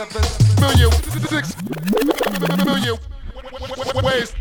million, 6 million ways.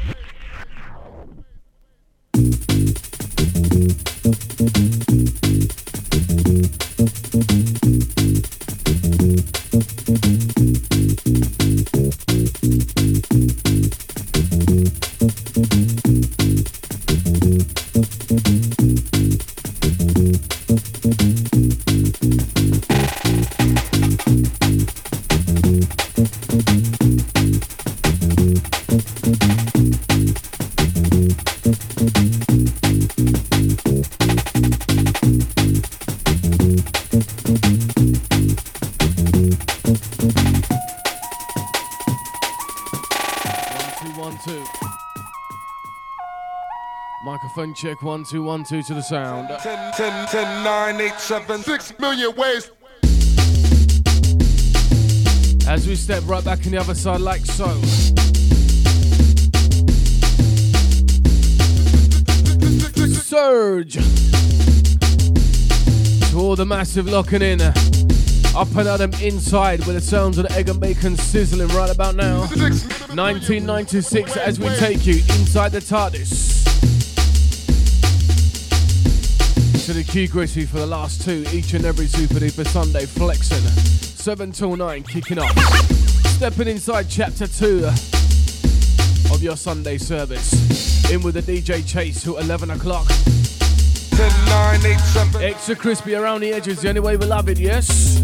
Microphone check 1 2 1 2 to the sound. 10 9 8 7 6 million ways. As we step right back in the other side like so. Surge to all the massive locking in. Up and at them inside with the sounds of the egg and bacon sizzling right about now. 1996 as we take you inside the TARDIS. To the Q Gritty for the last two, each and every Super Duper Sunday flexing. 7 till 9 kicking off. Stepping inside chapter 2 of your Sunday service. In with the DJ Chase till 11 o'clock. 10 9 8 7. Extra crispy around the edges, the only way we love it, yes?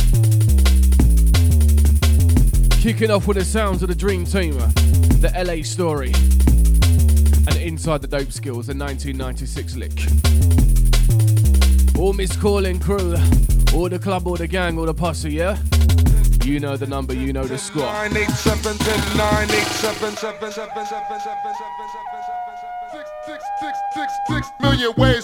Kicking off with the sounds of the Dream Team, the LA Story, and Inside the Dope Skills, the 1996 lick. All Miss Calling crew, all the club, all the gang, all the posse, yeah? You know the number, you know the score. 9 8 7 10 9 8 7 7 7 7 6 million ways.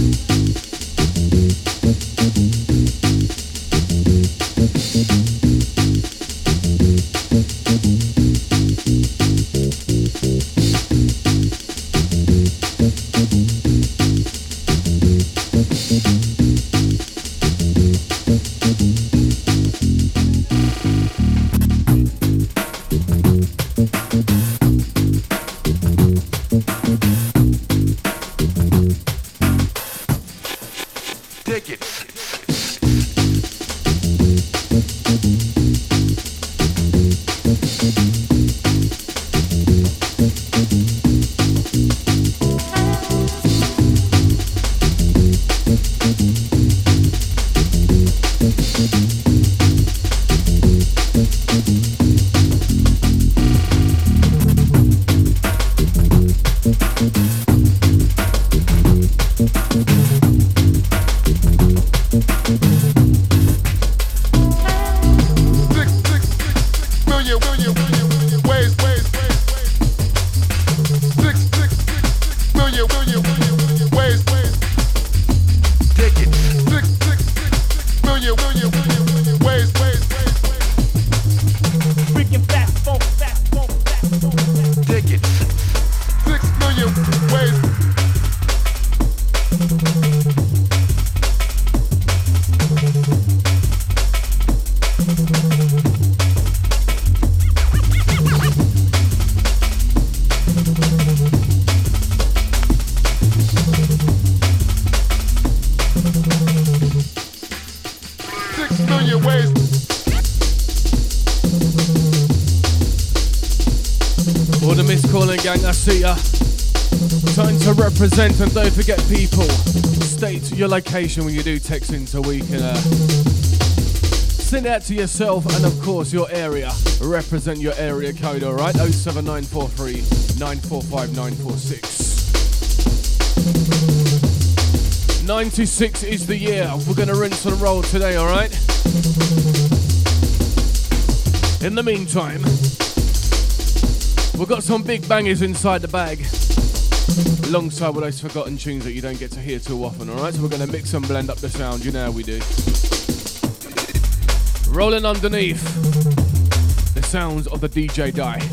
Gang, I see ya. Time to represent, and don't forget, people, state your location when you do text in so we can send out to yourself and of course your area. Represent your area code, alright? 07943 945 946. 96 is the year. We're gonna rinse and roll today, alright? In the meantime, we've got some big bangers inside the bag, alongside with those forgotten tunes that you don't get to hear too often, alright? So we're going to mix and blend up the sound, you know how we do. Rolling underneath, the sounds of the DJ Die.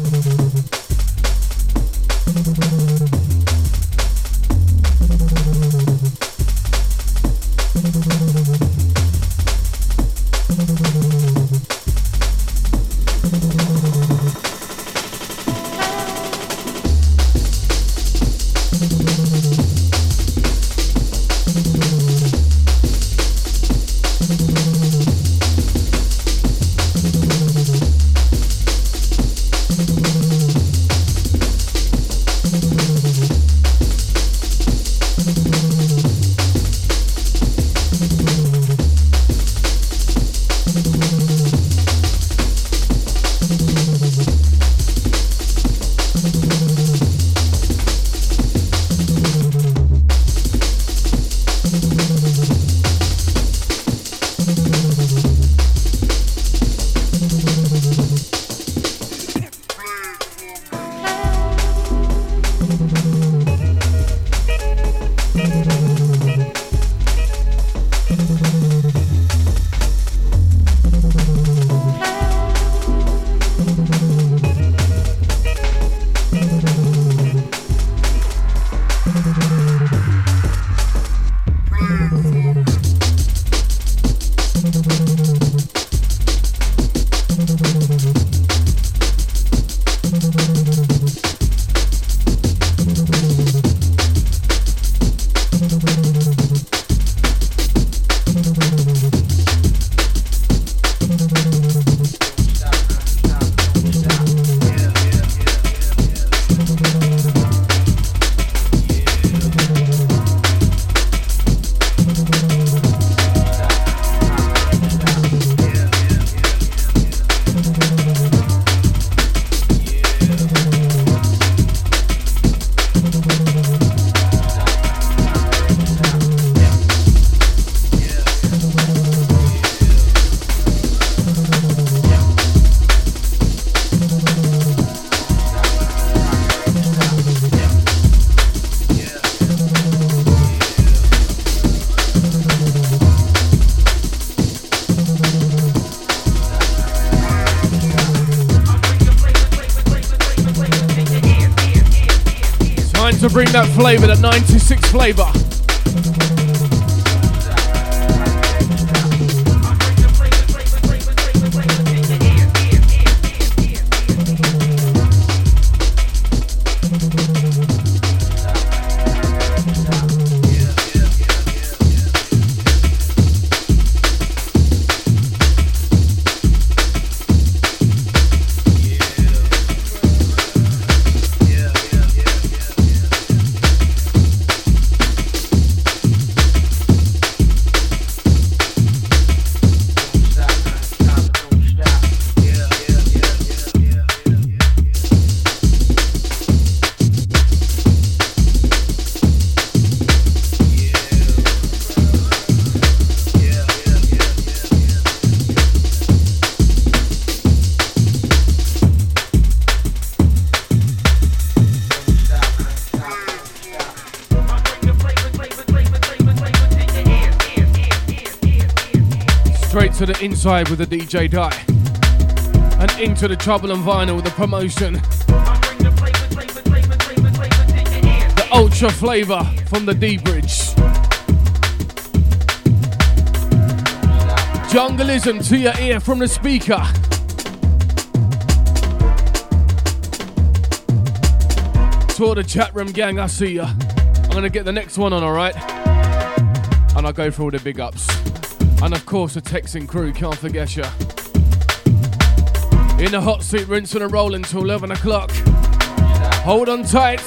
To bring that flavour, that 96 flavour. To the inside with the DJ Die and into the Trouble and Vinyl with the promotion. The ultra flavour from the D-Bridge. Jungleism to your ear from the speaker. To all the chat room gang, I see ya. I'm gonna get the next one on, alright? And I'll go for all the big ups. And of course the Texan crew, can't forget ya. In the hot seat, rinsing and rolling till 11 o'clock. Hold on tight.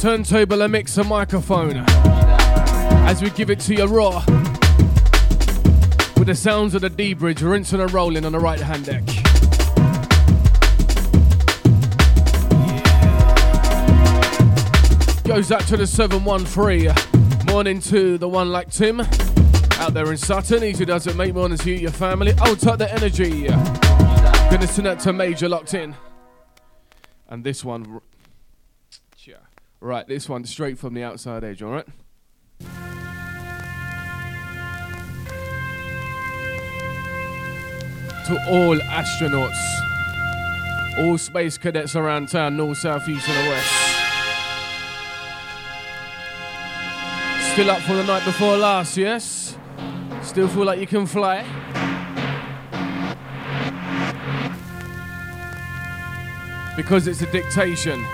turntable, a mixer, microphone. As we give it to you raw. With the sounds of the D-Bridge, rinsing and rolling on the right hand deck. Goes out to the 713. Morning to the one like Tim. Out there in Sutton. Easy does it, mate. Morning to you, your family. Oh, type the energy. Gonna send that to Major locked in. And this one. Right, this one straight from the outside edge, alright? To all astronauts, all space cadets around town, north, south, east and the west. Still up for the night before last, yes? Still feel like you can fly? Because it's a dictation.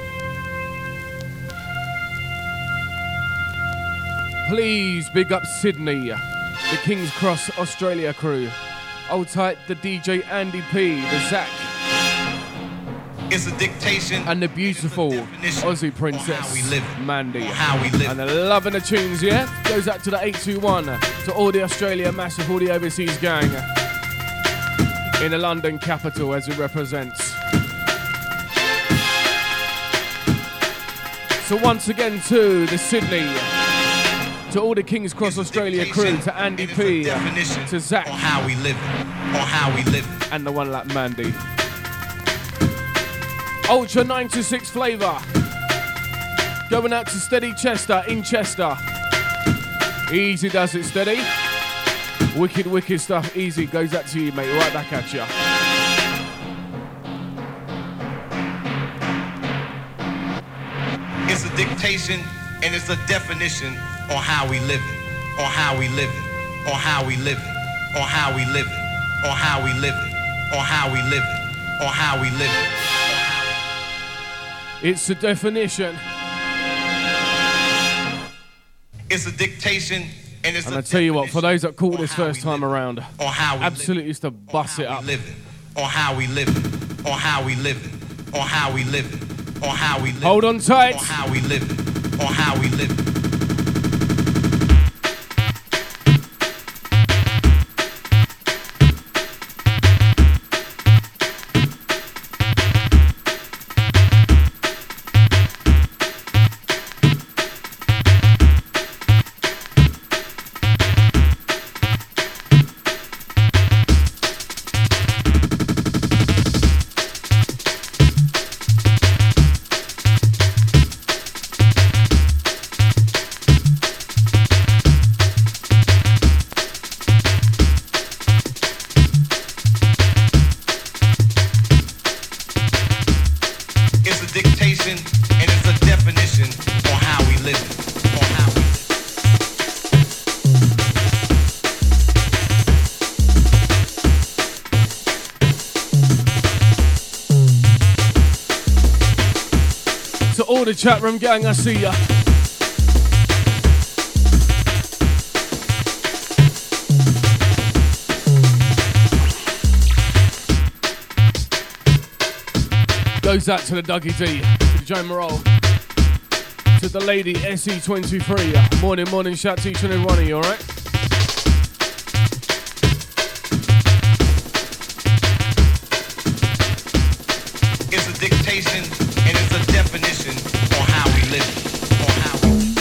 Please big up Sydney, the King's Cross Australia crew. Hold tight, the DJ Andy P, the Zach. It's a dictation. And the beautiful Aussie princess, Mandy. How we live. And they're loving the tunes, yeah? Goes out to the 821, to all the Australia massive, all the overseas gang. In the London capital as it represents. So once again to the Sydney, to all the King's Cross Australia crew, to Andy P, to Zach, on how we live, on how we live, and the one like Mandy. Ultra 926 flavour. Going out to Steady Chester in Chester. Easy does it, Steady. Wicked, wicked stuff. Easy goes out to you, mate. Right back at you. It's a dictation and it's a definition on how we live it, on how we live it, on how we live it, on how we live it, on how we live it, on how we live it, on how we live it. It's a definition. It's a dictation and it's and a I tell you what, for those that caught this first time around, on how we absolutely used to bust it up. Live it, on how we live it, on how we live it, on how we live it, on how we live it. Hold on tight. On how we live it, on how we live it. The chat room gang, I see ya. Goes out to the Dougie D, to the Joe Morale, to the lady SE23. Morning, morning, shout to each and every one of you, alright? It's a dictation and it's a definition on how we live, on how we live.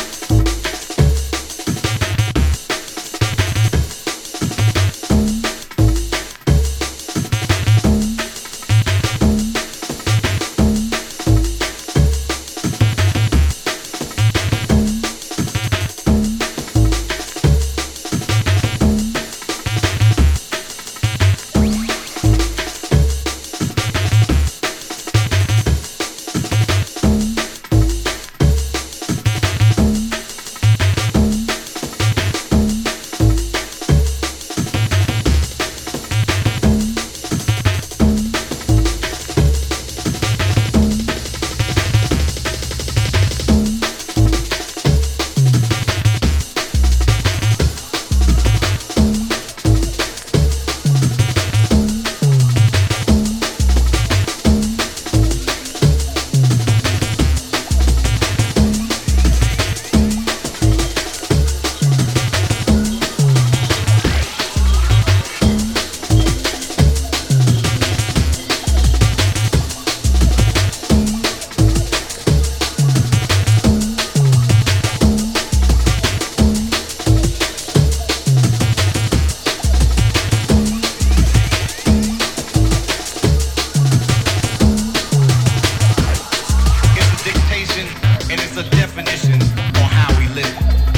it's a definition on how we live.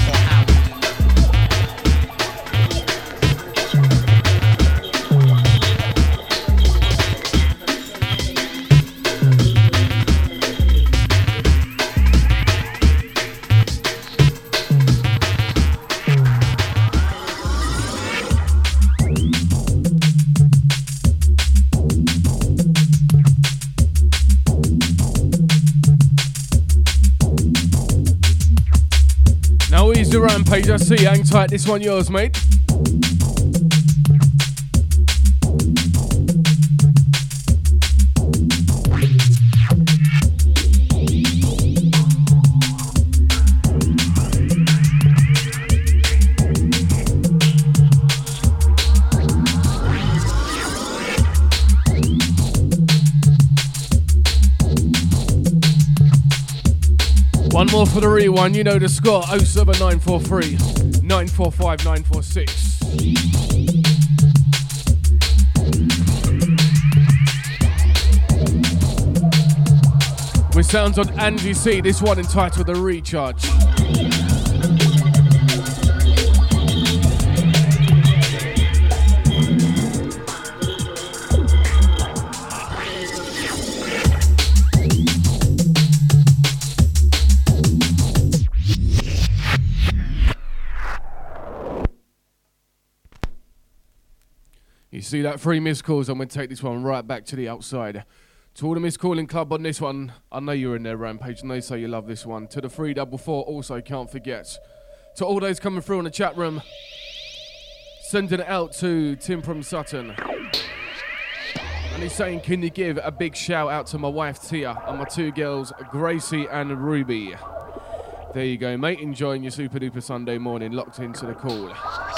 The Rampage, I see. Hang tight, this one yours, mate. One more for the rewind, you know the score, 07943 945 946. With sounds on Angie C, this one entitled The Recharge. See that 3 missed calls, I'm going to take this one right back to the outside. To all the missed calling club on this one, I know you're in there, Rampage, and they say you love this one. To the 344, also can't forget. To all those coming through in the chat room, sending it out to Tim from Sutton. And he's saying, can you give a big shout out to my wife Tia and my 2 girls, Gracie and Ruby. There you go, mate, enjoying your super duper Sunday morning, locked into the call.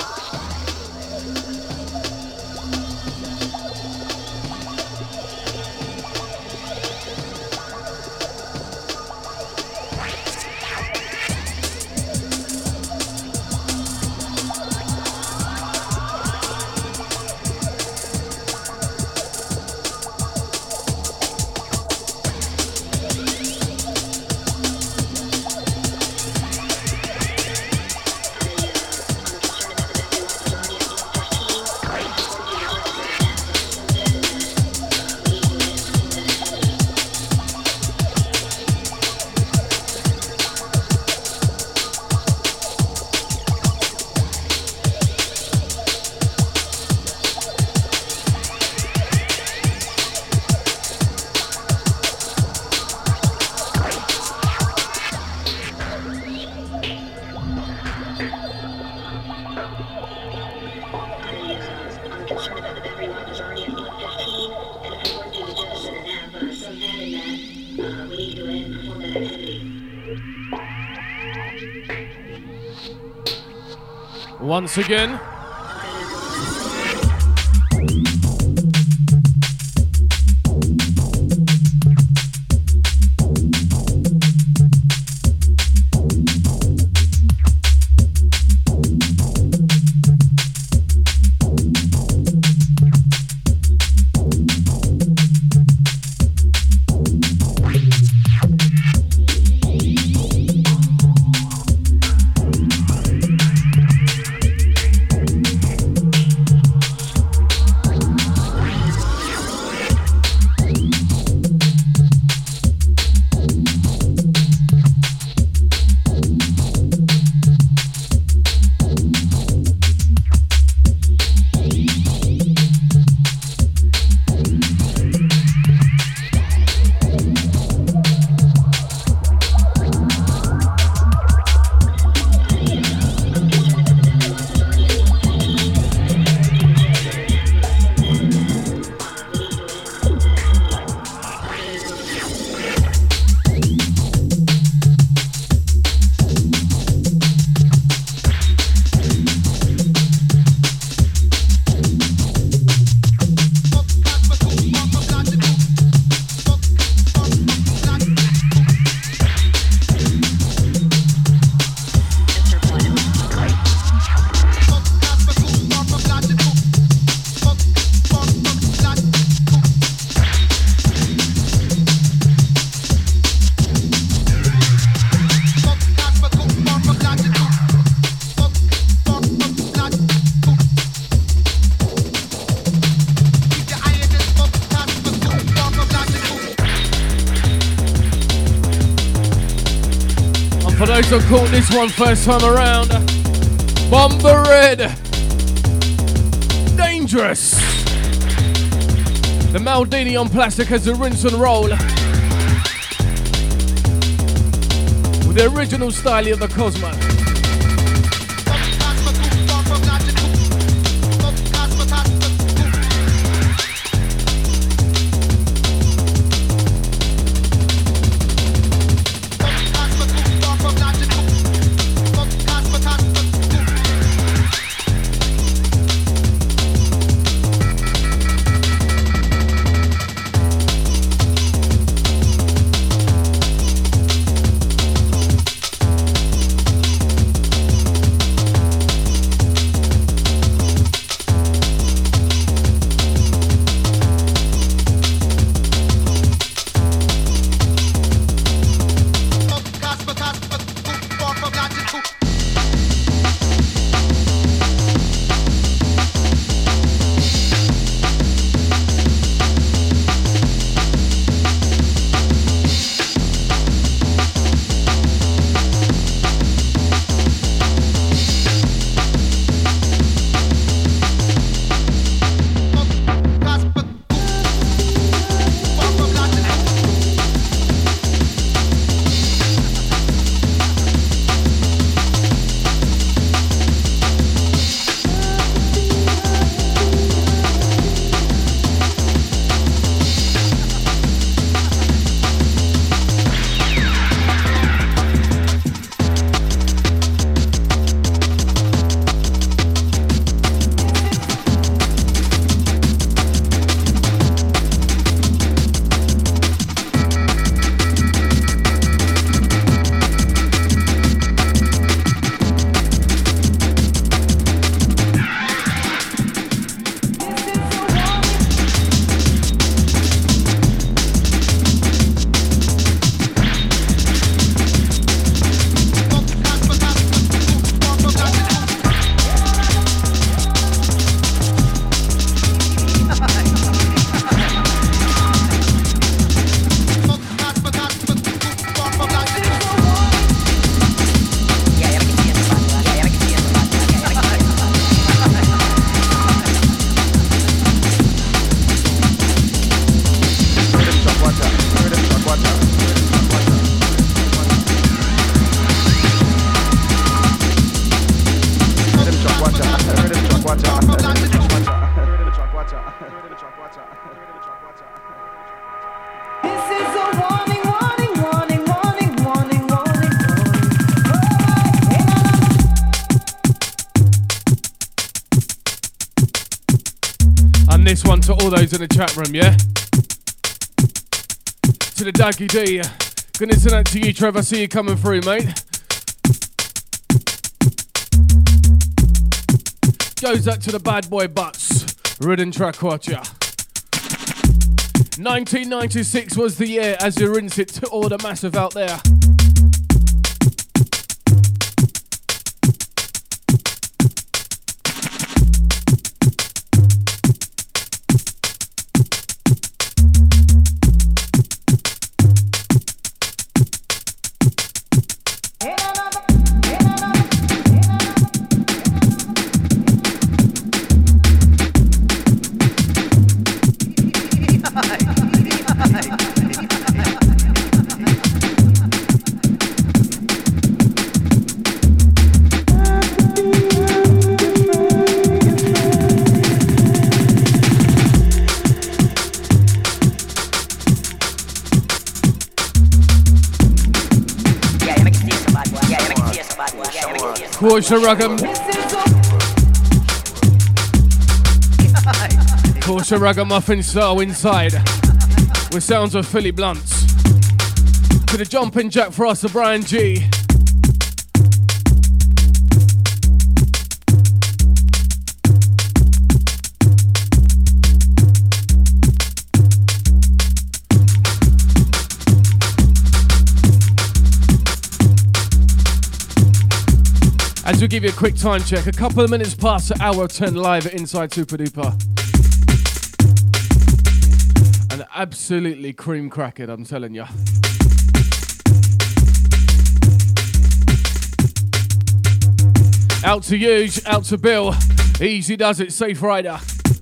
Once again. For those who caught this one first time around, Bomber Red, Dangerous. The Maldini on plastic as a rinse and roll. With the original style of the Cosmo. This one to all those in the chat room, yeah? To the Daggy D. Gonna send that to you, Trevor. See you coming through, mate. Goes up to the bad boy Butts. Ridden track watcher. 1996 was the year as you rinse it to all the massive out there. Kausha Ragamuffin style inside with sounds of Philly Blunts. To the jumping jack for us, the Brian G. As we give you a quick time check, a couple of minutes past the hour 10 live at Inside Super Duper. And absolutely cream cracked, I'm telling you. Out to you, out to Bill. Easy does it, Safe Rider.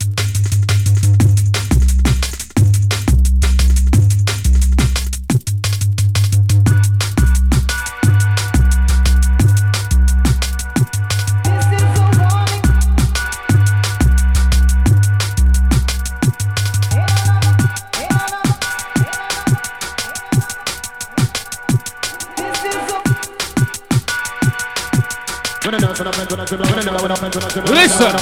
Listen.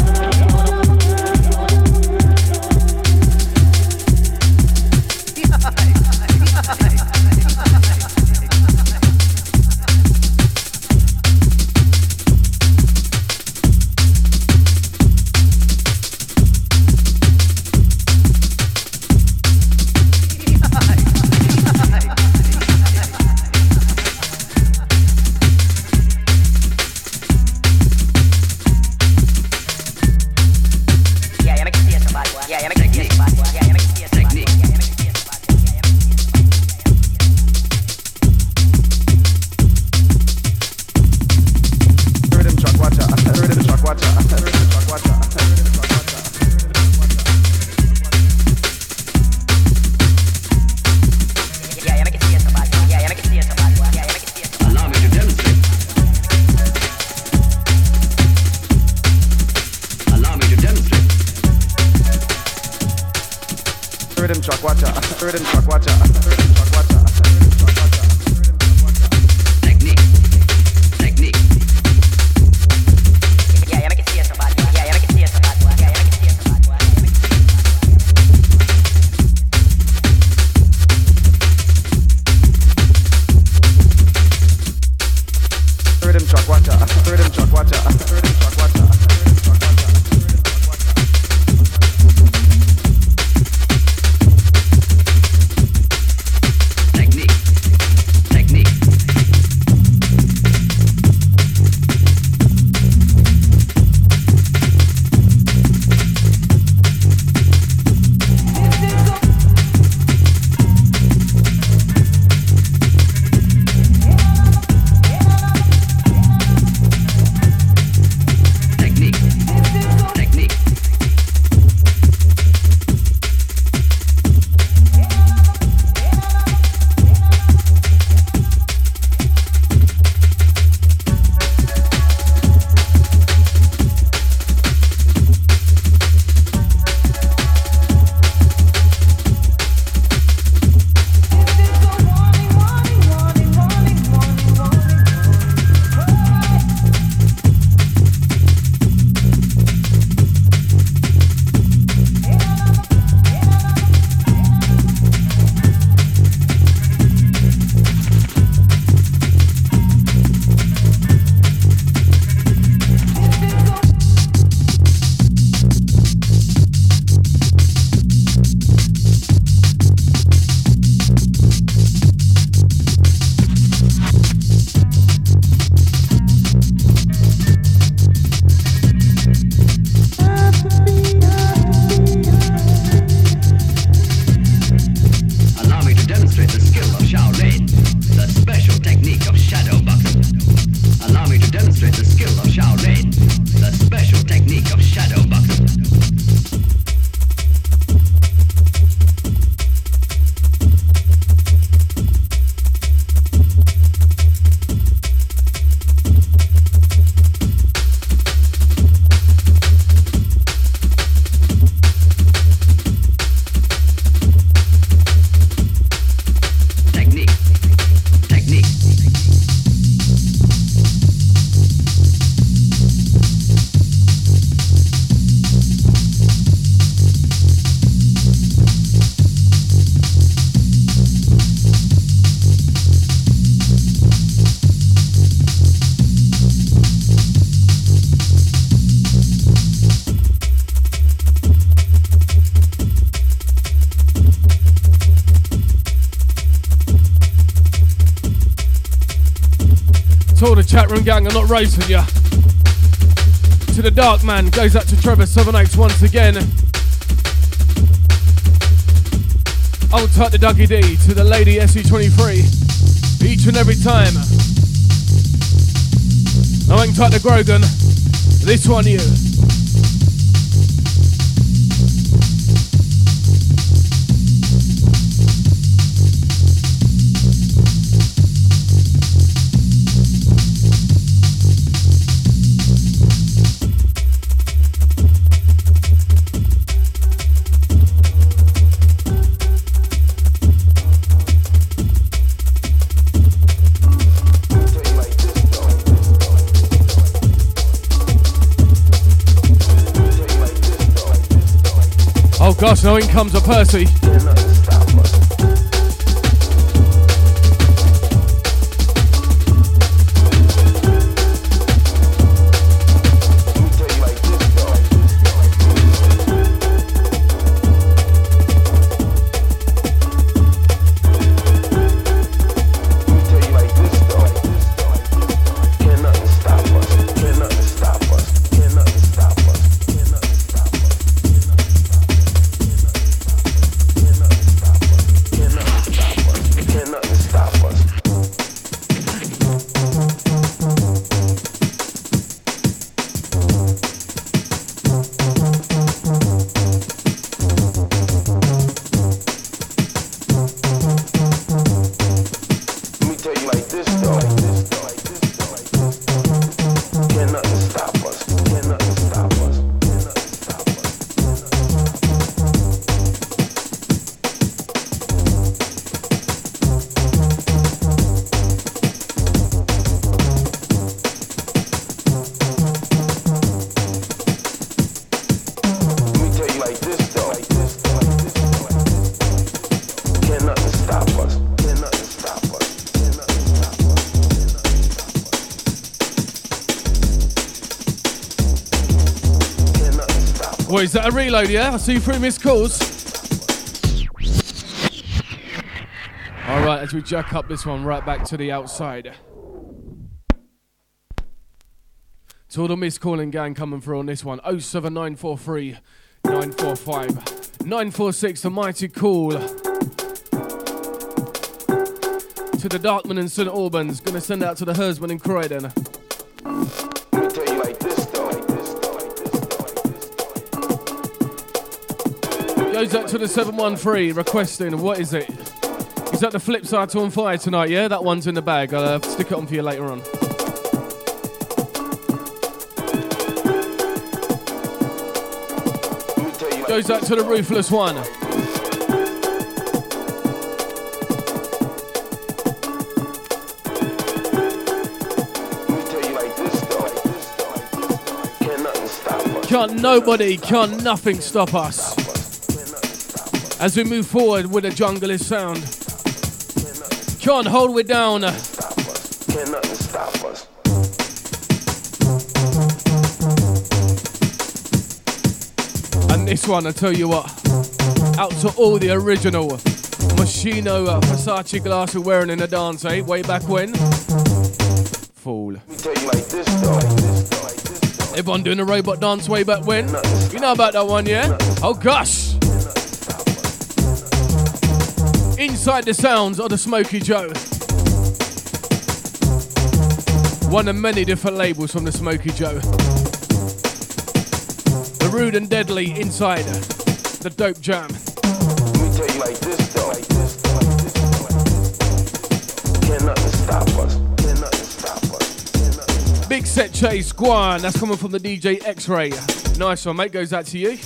To all the chat room gang, I'm not racing ya. To the Dark Man, goes out to Trevor78 once again. Old tight to Dougie D, to the lady SE23. Each and every time. Now hang tight to Grogan. This one you. Gosh, now in comes a Percy. What, is that a reload, yeah? I see you through missed calls. Alright, as we jack up this one right back to the outside. To all the missed calling gang coming through on this one. 07943 945 946, the mighty call. To the Darkman and St Albans. Gonna send out to the Hersman in Croydon. Goes out to the 713 requesting, what is it? Is that the flip side to On Fire tonight, yeah? That one's in the bag. I'll stick it on for you later on. Goes out to the Ruthless One. Can't nobody, can't nothing stop us. As we move forward with a junglist sound. Can't hold we down. And this one, I tell you what, out to all the original Moschino Versace glass we're wearing in the dance, eh? Way back when. Fool. Everyone doing the robot dance way back when. You know about that one, yeah? Oh gosh. Inside the sounds of the Smokey Joe. One of many different labels from the Smokey Joe. The Rude and Deadly inside the Dope Jam. Let me tell you like this though. Can't nothing stop us. Can't nothing stop us. Big Set Chase Guan. That's coming from the DJ X-Ray. Nice one, mate. Goes out to you.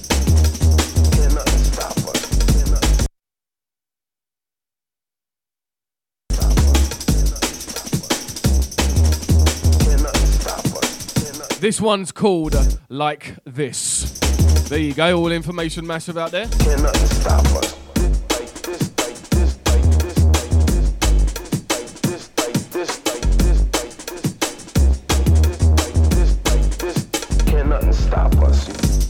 This one's called Like This. There you go, all information massive out there. Can't nothing stop us. Can't nothing stop us.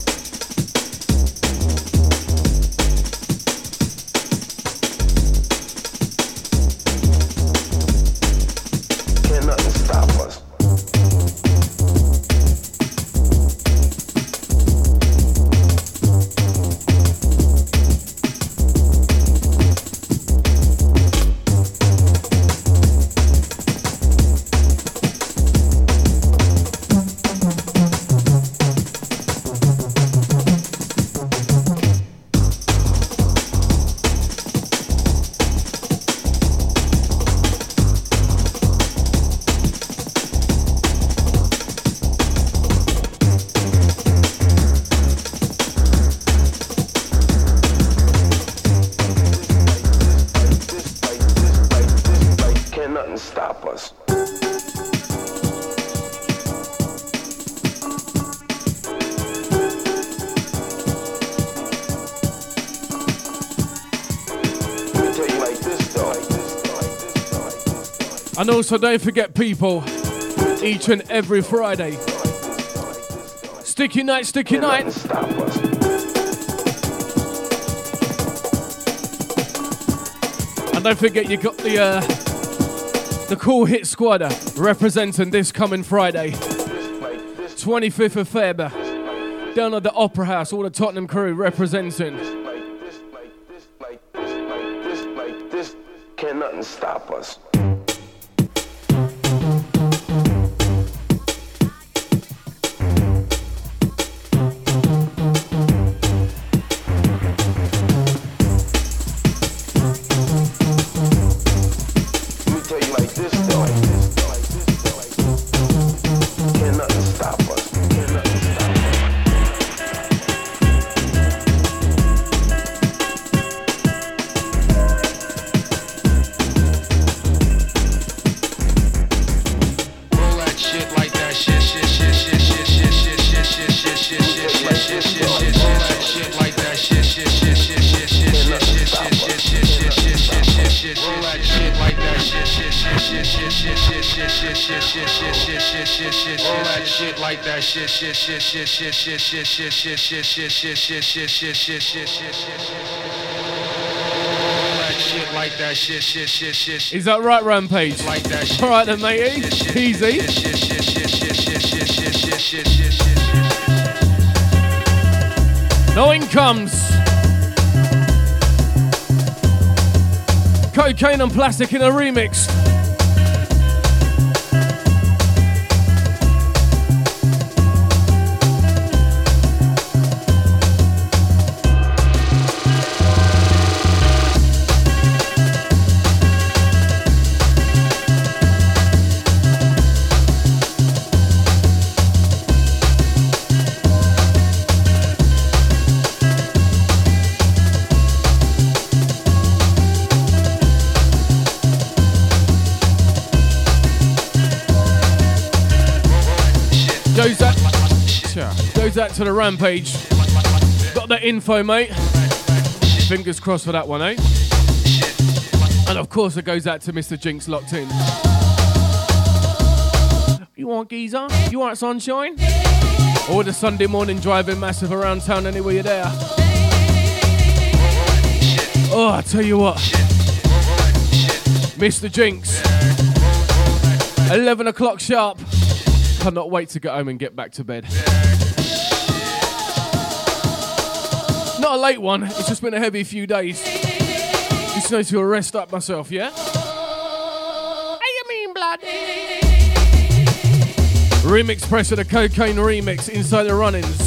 Can't nothing stop us. stop us. Let me tell you like this though. And also don't forget people, each and every Friday. Sticky night, sticky night. Stop us. And don't forget you got the Cool Hit Squad representing this coming Friday, 25th of Feb, down at the Opera House, all the Tottenham crew representing. Like this, can nothing stop us. Is that right, Rampage? Alright then, matey. Easy. Now in comes Cocaine and Plastic in a remix. Goes out to the Rampage. Got the info, mate. Fingers crossed for that one, eh? And of course it goes out to Mr. Jinx locked in. You want geezer? You want sunshine? Or the Sunday morning driving massive around town anywhere you're there. Oh, I tell you what. Mr. Jinx. 11 o'clock sharp. Cannot wait to get home and get back to bed. Not a late one, it's just been a heavy few days. Just need to rest up myself, yeah? How you mean, blood? Remix pressure, the Cocaine remix inside the run-ins.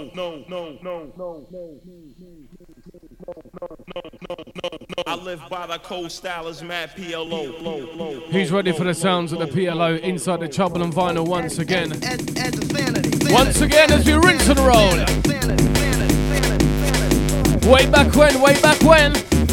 I live by the cold style as mad PLO. He's ready for the sounds of the PLO inside the Trouble and Vinyl once again. Once again as we rinse and roll. Way back when, way back when.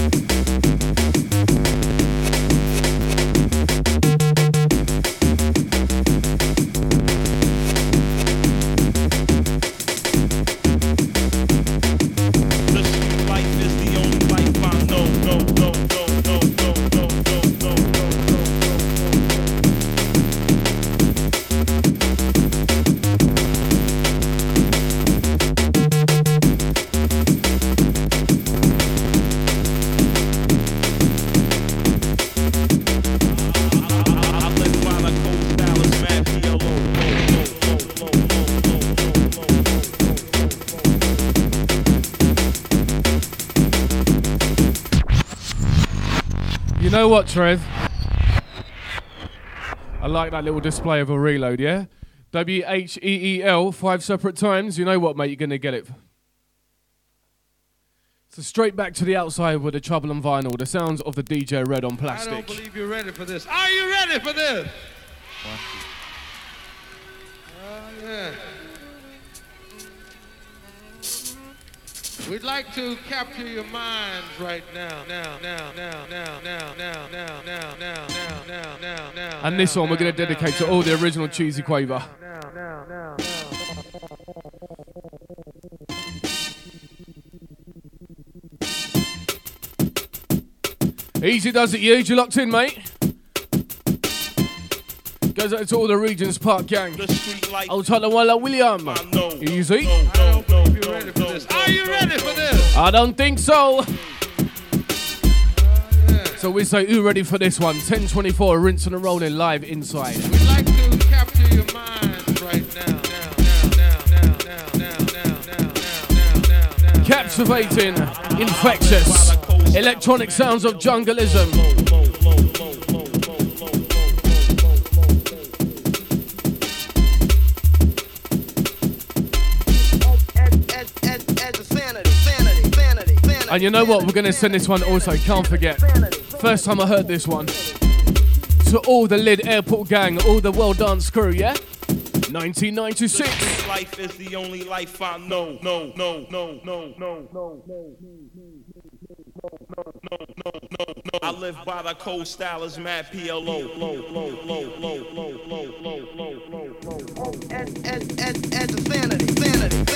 You know what, Trev? I like that little display of a reload, yeah? WHEEL, 5 separate times. You know what, mate? You're going to get it. So straight back to the outside with the Trouble and Vinyl. The sounds of the DJ Red on Plastic. I don't believe you're ready for this. Are you ready for this? Yeah. We'd like to capture your minds right now. And this one we're going to dedicate to all the original Cheesy Quaver. Easy does it, huge. You locked in, mate. Goes out to all the Regent's Park gang. Old Tottenham Walla William. Easy. Are you ready for this? I don't think so. So we say, who ready for this one? 10:24, rinsing and rolling live inside. We'd like to capture your minds right now. Captivating, infectious, electronic sounds of jungleism. And you know what? We're going to send this one also, can't forget. First time I heard this one. To all the Lid Airport gang, all the Well Dance crew, yeah? 1996. Life is the only life I know. No. I live by the cold style as mad PLO. As a vanity.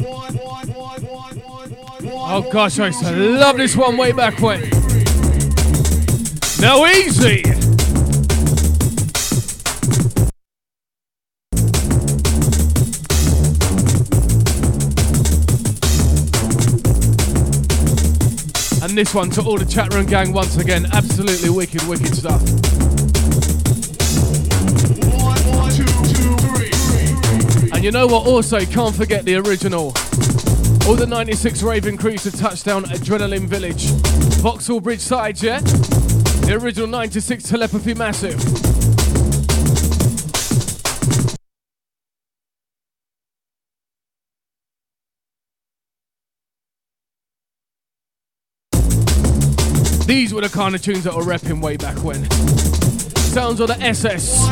Oh gosh, I used to love this one way back when. Now easy. And this one to all the chat room gang once again. Absolutely wicked stuff. 1, 2, 3. And you know what? Also, can't forget the original. All the 96 Raven crews to touchdown Adrenaline Village. Vauxhall Bridge Sides, yeah? The original 96 Telepathy Massive. These were the kind of tunes that were repping way back when. Sounds of the SS.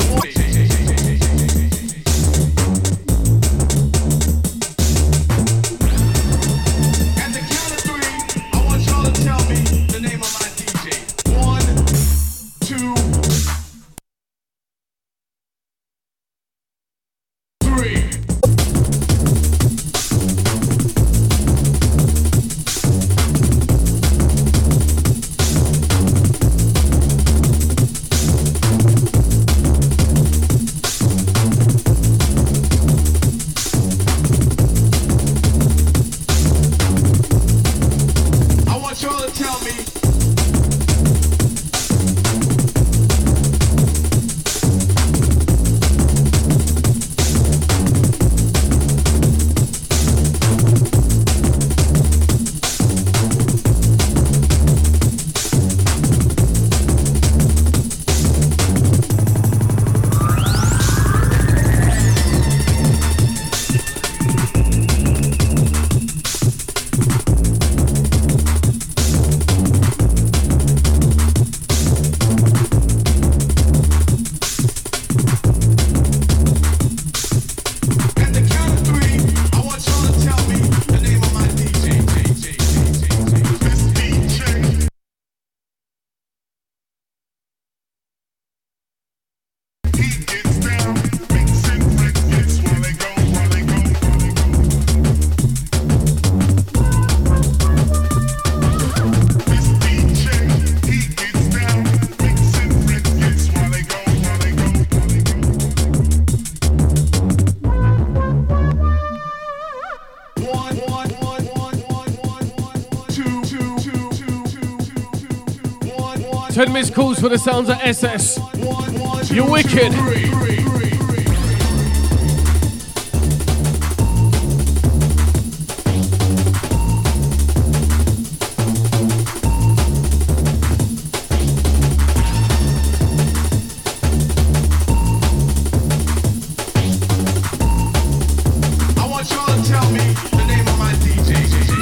Missed calls for the sounds of SS. You're wicked. I want y'all to tell me the name of my DJ.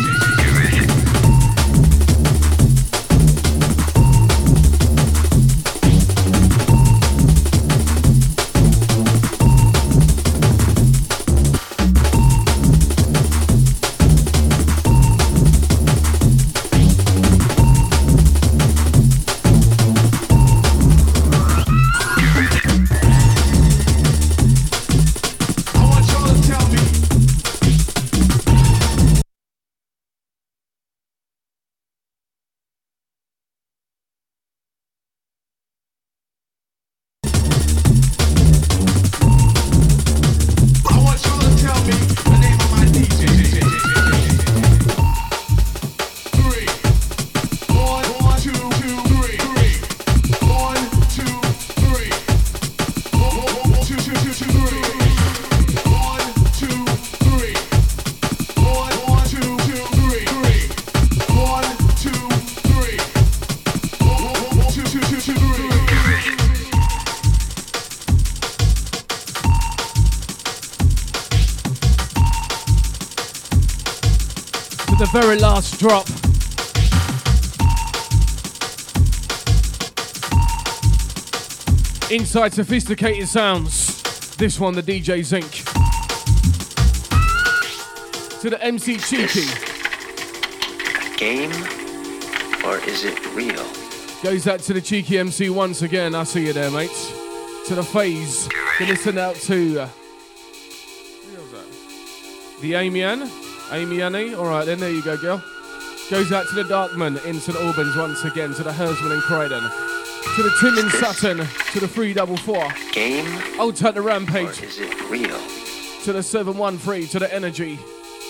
The very last drop. Inside Sophisticated Sounds. This one, the DJ Zinc. To the MC Cheeky. Game or is it real? Goes out to the Cheeky MC once again. I see you there, mates. To the Phase. Gonna send out to the Amy Ann. Amy Annie, alright then, there you go, girl. Goes out to the Darkman in St Albans once again, to the Hersman in Croydon. to the Tim in Sutton, to the 344. Game? Old to the Rampage. Or is it real? To the 713, to the Energy.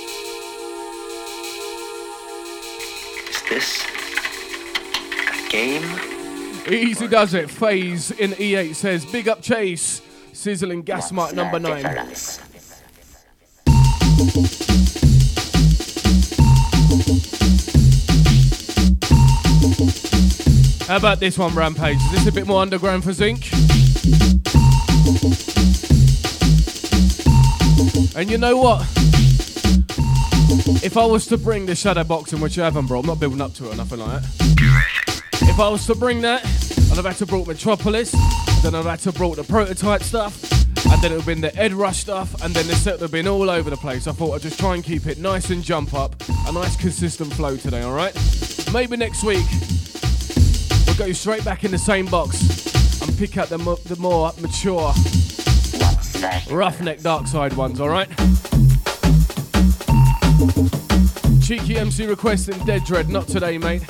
Is this a game? Easy does it. Phase in E8 says, big up Chase. Sizzling gas mark number 9. How about this one, Rampage? Is this a bit more underground for Zinc? And you know what? If I was to bring the shadow boxing, which I haven't brought, I'm not building up to it or nothing like that. If I was to bring that, I'd have had to brought Metropolis, then I'd have had to brought the prototype stuff, and then it would have been the Ed Rush stuff, and then the set would have been all over the place. I thought I'd just try and keep it nice and jump up, a nice consistent flow today, alright? Maybe next week, we'll go straight back in the same box and pick out the more mature, roughneck dark side ones, alright? Cheeky MC requesting Dead Dread, not today, mate.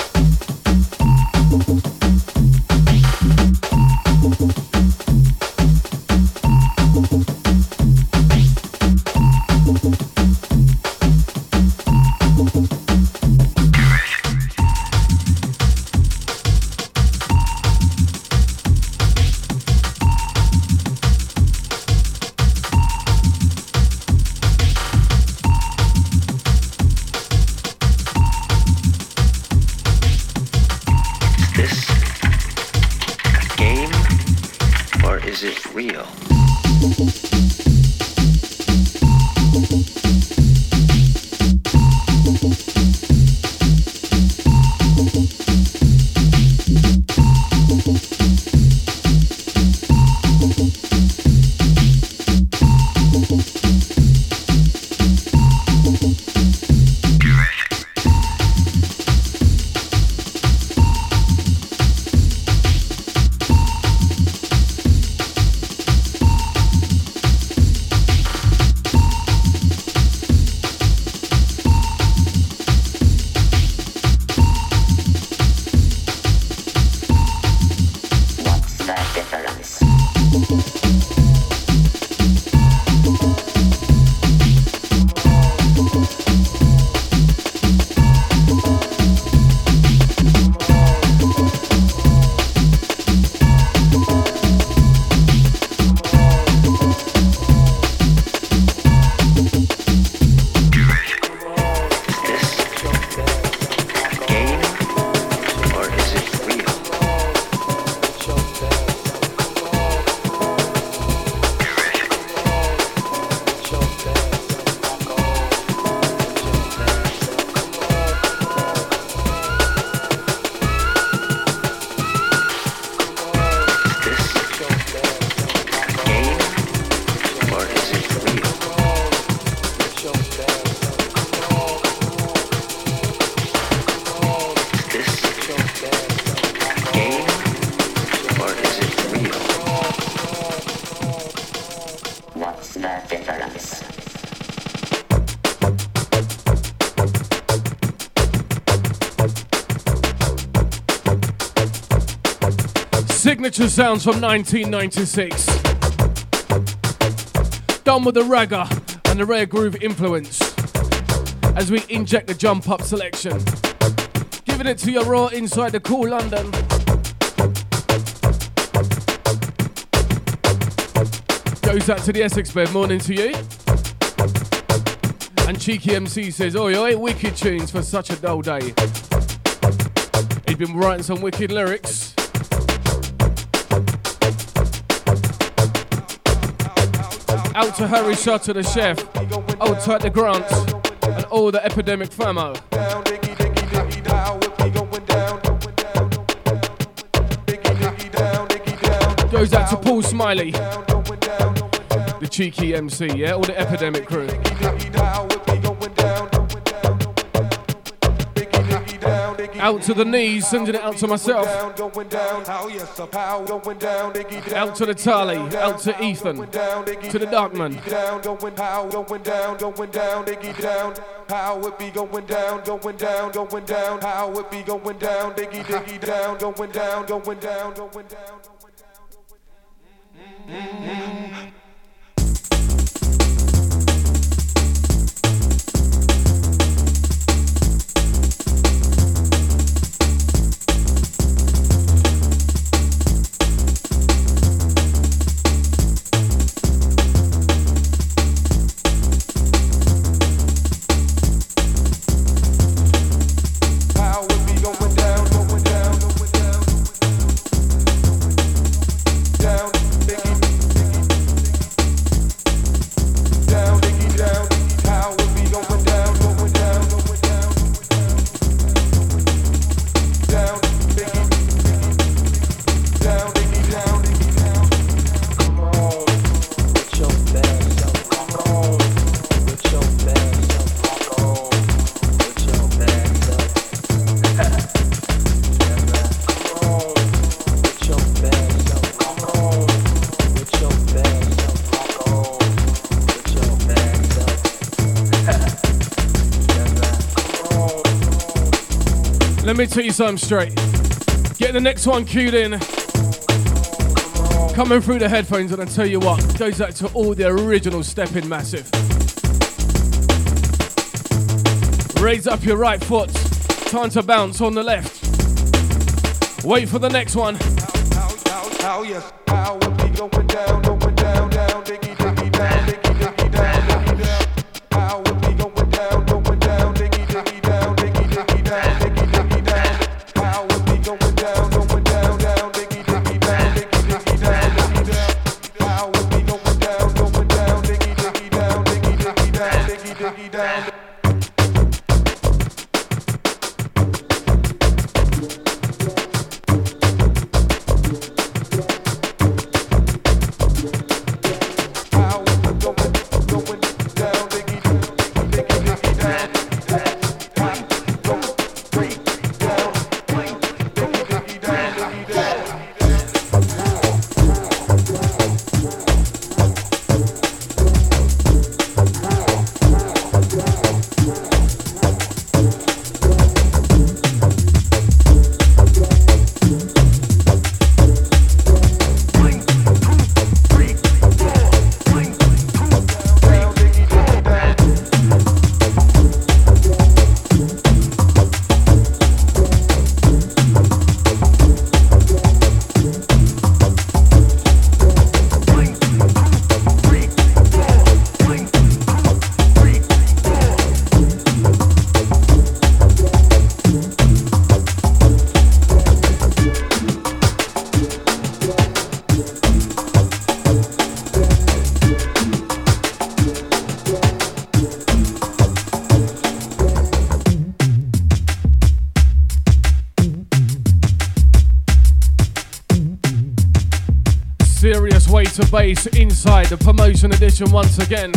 Signature sounds from 1996. Done with the ragga and the rare groove influence as we inject the jump up selection. Giving it to you raw inside the cool London. Goes out to the Essex bed, morning to you. And Cheeky MC says, oi oi, wicked tunes for such a dull day. He's been writing some wicked lyrics. Out to Harry Shutter, the chef. Old tight the Grants. And all the Epidemic famo. Goes out to Paul Smiley. The Cheeky MC, yeah? All the Epidemic crew. Out to the knees, sending it out to myself. Out to the Tali, out to Ethan, to the Darkman. how it be going down, going down, going down, how it be going down, diggy, diggy down, going down, going down, going down. Let me tell you something straight. Get the next one queued in. Coming through the headphones, and I tell you what, goes out to all the original Steppin' Massive. Raise up your right foot. Time to bounce on the left. Wait for the next one. How yes, how it be going down, down, diggy, diggy, down, diggy, diggy, down, diggy, down. How it be going down, down, diggy, diggy, down, diggy, diggy, down, diggy, diggy, down. How it be going down, down, diggy, diggy, down, diggy, diggy, down, diggy, down. How it be going down, diggy, diggy, down, diggy, diggy, down, diggy, diggy, down. To bass inside the promotion edition once again.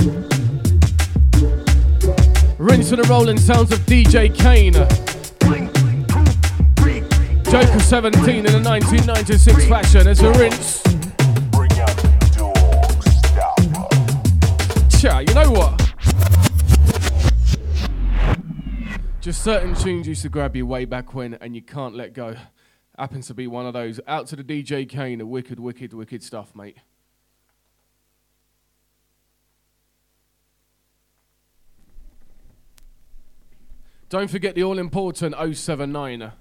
Rinse and the rolling sounds of DJ Kane. Joker 17 in a 1996 fashion as a rinse. Cha, you know what? Just certain tunes used to grab you way back when and you can't let go. Happens to be one of those. Out to the DJ Kane, the wicked, wicked, wicked stuff, mate. Don't forget the all-important 079.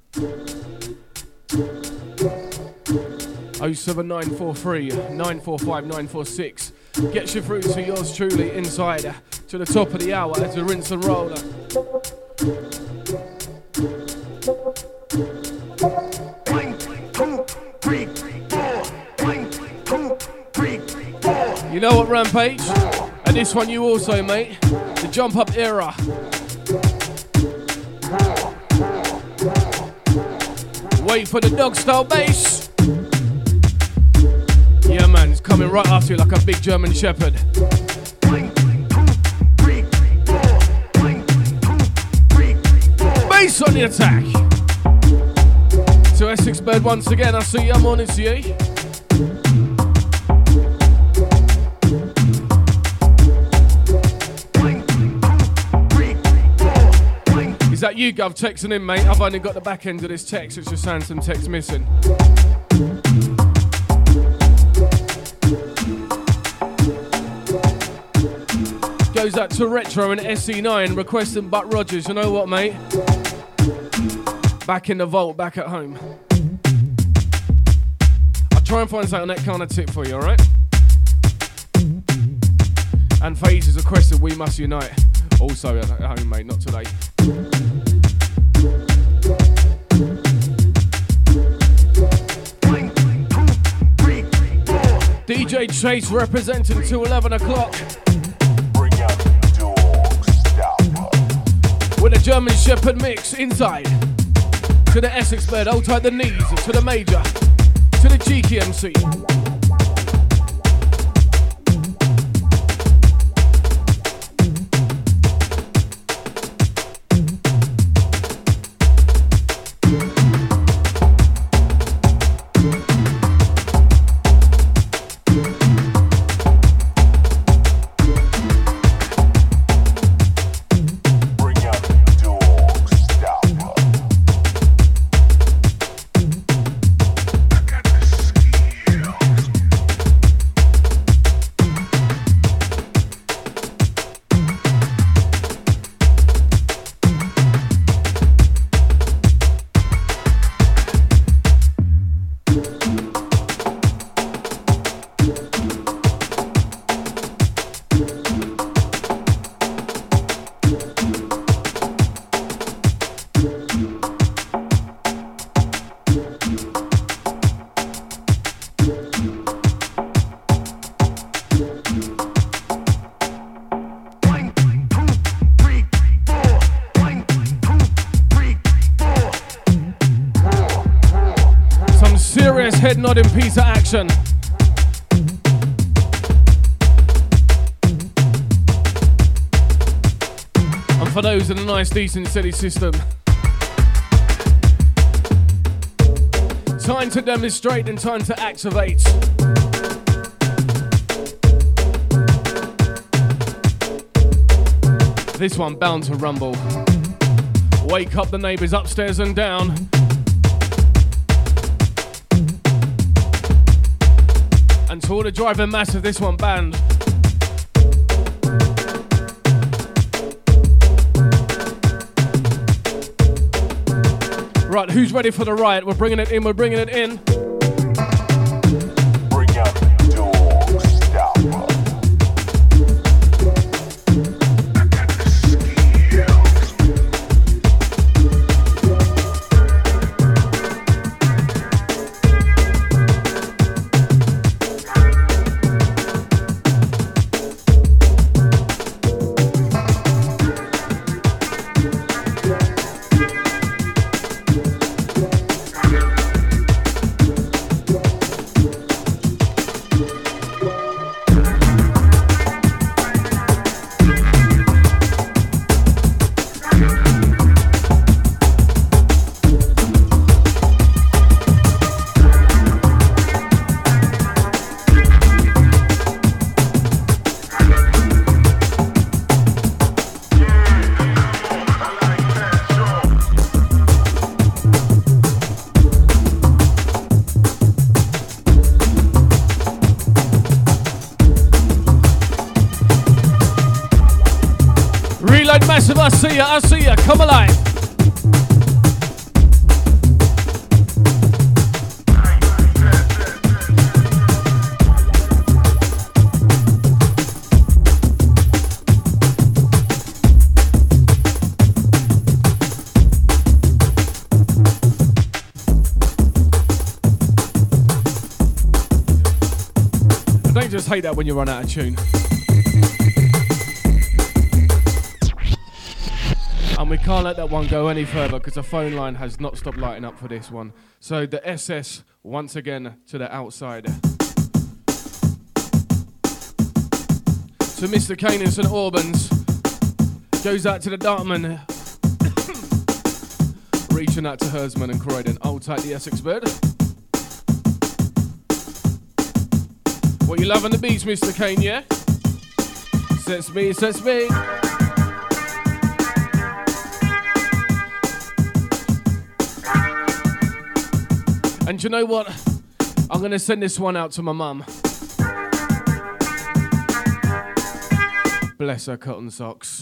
07943 945 946. Gets you through to yours truly inside to the top of the hour as a rinse and roller. You know what, Rampage? And this one you also, mate. The Jump Up Era. Wait for the dog style bass. Yeah, man, it's coming right after you like a big German shepherd. Bass on the attack. To Essex Bird once again, I see you, I'm on it to you. you, Gov, texting in, mate. I've only got the back end of this text. It's just saying some text missing. Goes out to Retro and SE9 requesting Buck Rogers. You know what, mate? Back in the vault, back at home. I'll try and find something that kind of tip for you, alright? And FaZe has requested We Must Unite. Also at home, mate, not today. DJ Chase representing till 11 o'clock. With a German Shepherd mix inside. To the Essex bed, hold tight the knees. To the major. To the cheeky MC. Head nodding piece of action. And for those in a nice, decent, steady system, time to demonstrate and time to activate. This one bound to rumble. Wake up the neighbours upstairs and down. And to all the driving mass of this one band. Right, who's ready for the riot? We're bringing it in, we're bringing it in. Bring out the dog stopper. I see ya, come alive. I don't just hate that when you run out of tune. And we can't let that one go any further because the phone line has not stopped lighting up for this one. So the SS once again to the outside. To Mr. Kane in St Albans. Goes out to the Dartman. Reaching out to Hersman and Croydon. Hold tight the Essex bird. What you loving the beats, Mr. Kane, yeah? Sets me. And you know what? I'm going to send this one out to my mum. Bless her cotton socks.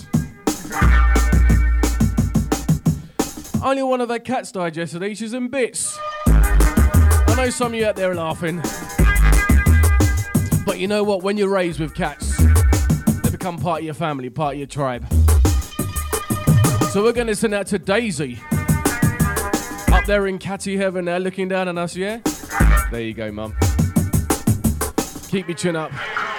Only one of her cats died yesterday. She's in bits. I know some of you out there are laughing. But you know what? When you're raised with cats, they become part of your family, part of your tribe. So we're going to send out to Daisy. Up there in catty heaven there, looking down on us, yeah? There you go, mum. Keep your chin up.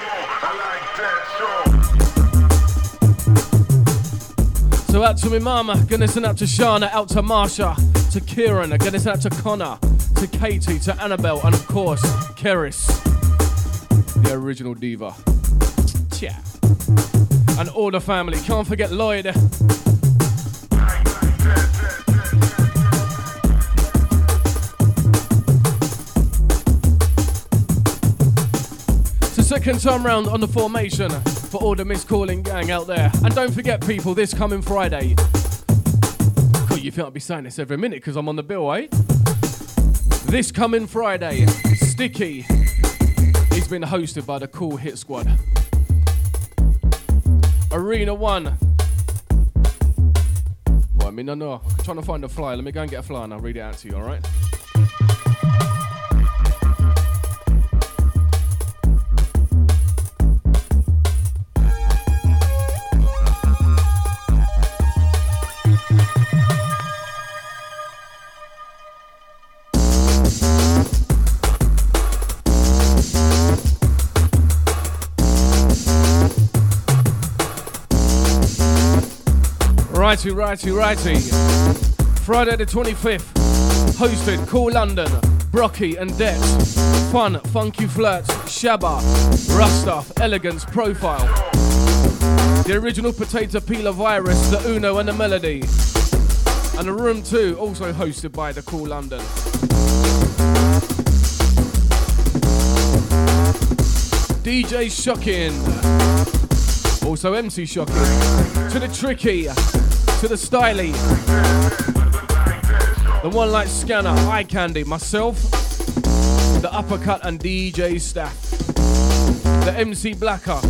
So out to my mama, gonna send out to Shana, out to Marsha, to Kieran, gonna send out to Connor, to Katie, to Annabelle, and of course, Keris, the original diva. Tja. And all the family, can't forget Lloyd. It's the second time round on the formation for all the miscalling gang out there. And don't forget, people, this coming Friday. God, you think I'd be saying this every minute because I'm on the bill, eh? This coming Friday, Sticky. He's been hosted by the Cool Hit Squad. Arena 1. Well, I mean, no. I'm trying to find a flyer. Let me go and get a flyer and I'll read it out to you, alright? Righty. Friday the 25th, hosted Cool London, Brocky and Dex, Fun, Funky Flirts, Shabba, Rough Stuff, Elegance, Profile, the original Potato Peeler Virus, the Uno and the Melody, and the Room 2, also hosted by the Cool London. DJ Shocking, also MC Shocking, to the Tricky, to the Styly, the one like Scanner, Eye Candy, myself, the Uppercut and DJ Staff, the MC Blacker,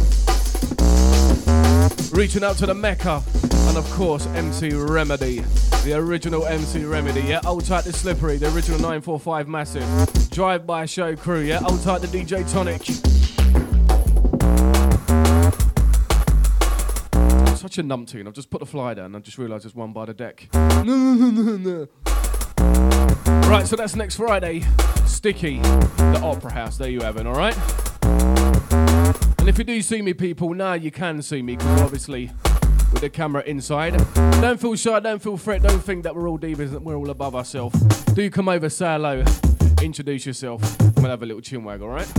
reaching out to the Mecca, and of course MC Remedy, the original MC Remedy, yeah, Old Tight the Slippery, the original 945 Massive, Drive By Show Crew, yeah, Old Tight the DJ Tonic. Such a numpty, and I've just put the flyer down and I just realised there's one by the deck. No. Right, so that's next Friday. Sticky, the Opera House. There you have it, alright? And if you do see me, people, now you can see me, because obviously with the camera inside. Don't feel shy, don't feel threat, don't think that we're all divas, that we're all above ourselves. Do come over, say hello, introduce yourself, and we'll have a little chinwag, alright?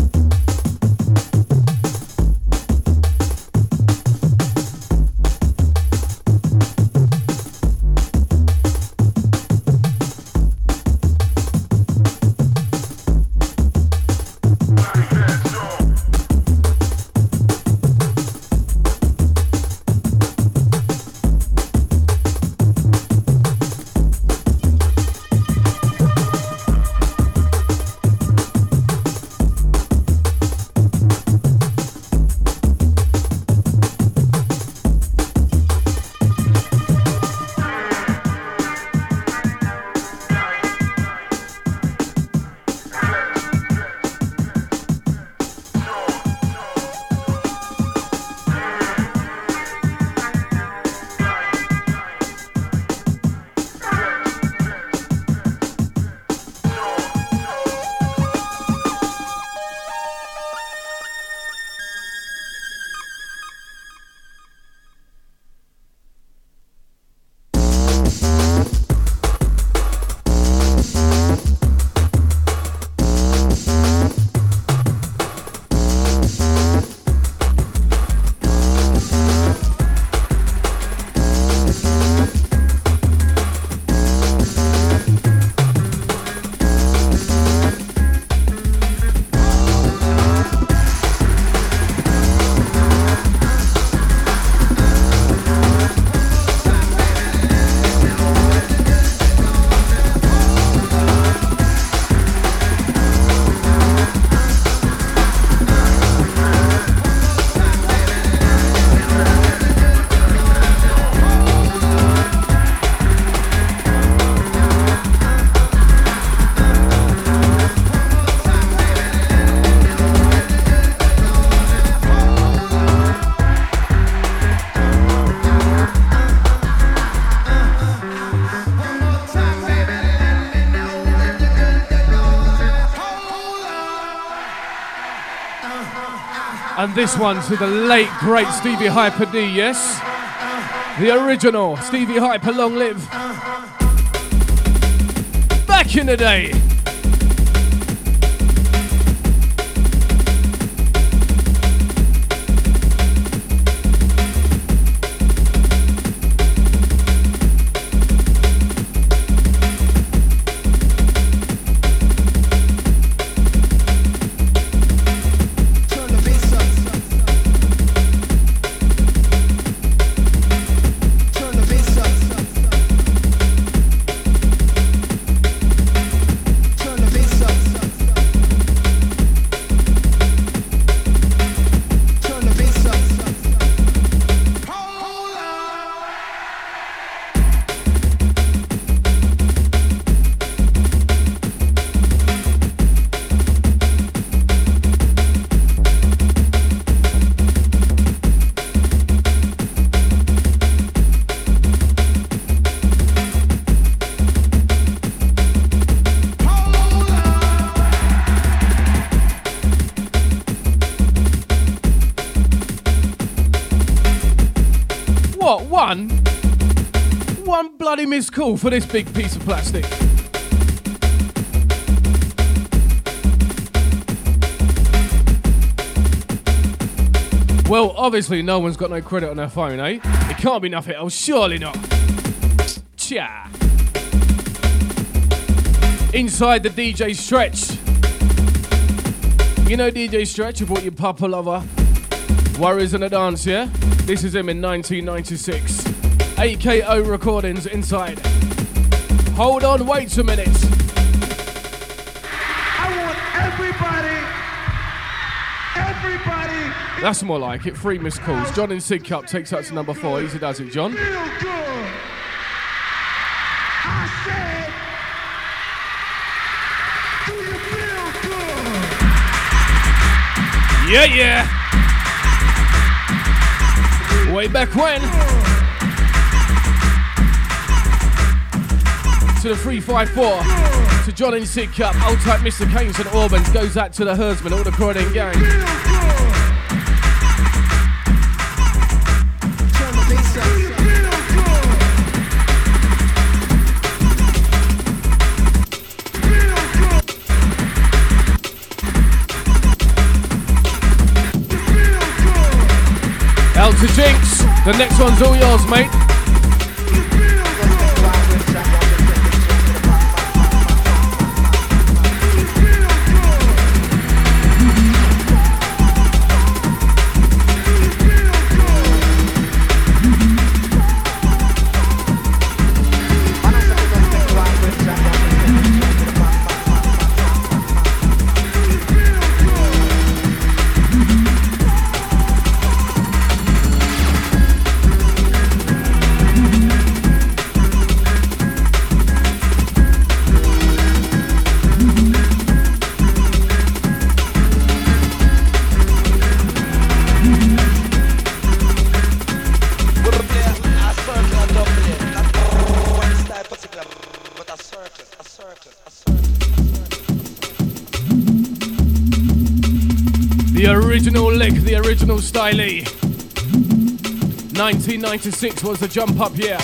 And this one to the late, great Stevie Hyper D, yes? The original Stevie Hyper, long live. Back in the day. One bloody missed call for this big piece of plastic. Well, obviously no one's got no credit on their phone, eh? It can't be nothing else, surely not. Cha. Inside the DJ Stretch. You know DJ Stretch, you brought your Papa Lover. Warriors in the Dance, yeah? This is him in 1996. AKO Recordings inside. Hold on, wait a minute. I want everybody. That's more like it. 3 missed calls. John in Sig Cup takes that to number 4. Easy does it, John. Feel good. I said, do you feel good? Yeah, yeah. Way back when. To the 354. To John in Sig Cup. Old type Mr. Kane St. Albans. Goes out to the Herdsman. All the Croydon gang. Out to Jinx. The next one's all yours, mate. The original lick, the original stylee. 1996 was the jump up year.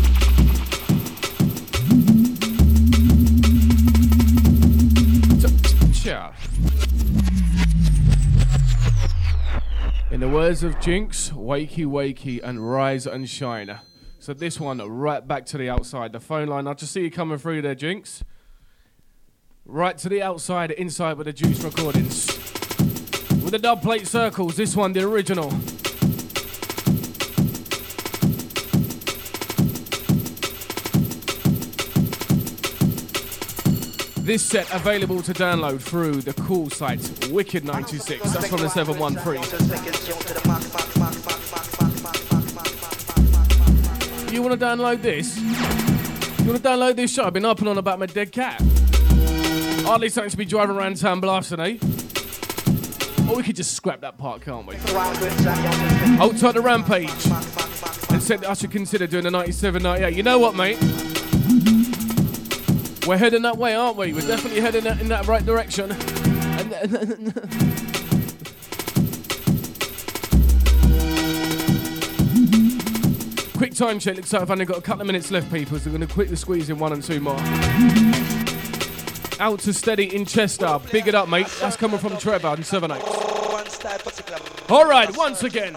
In the words of Jinx, wakey wakey and rise and shine. So this one right back to the outside. The phone line, I just see you coming through there, Jinx. Right to the outside, inside with the Juice Recordings. With the dub plate circles, this one, the original. This set available to download through the cool site, Wicked 96. That's from the 713. You want to download this? You want to download this show? I've been up and on about my dead cat. Hardly something to be driving around town blasting, eh? Or we could just scrap that part, can't we? Hold tight to Rampage and said that I should consider doing a 97-98. You know what, mate? We're heading that way, aren't we? We're definitely heading in that right direction. quick time check. Looks like I've only got a couple of minutes left, people, so we're going to quickly squeeze in 1 and 2 more. Out to Steady in Chester. Big it up, mate. That's coming from Trevor and 7/8. All right, once again.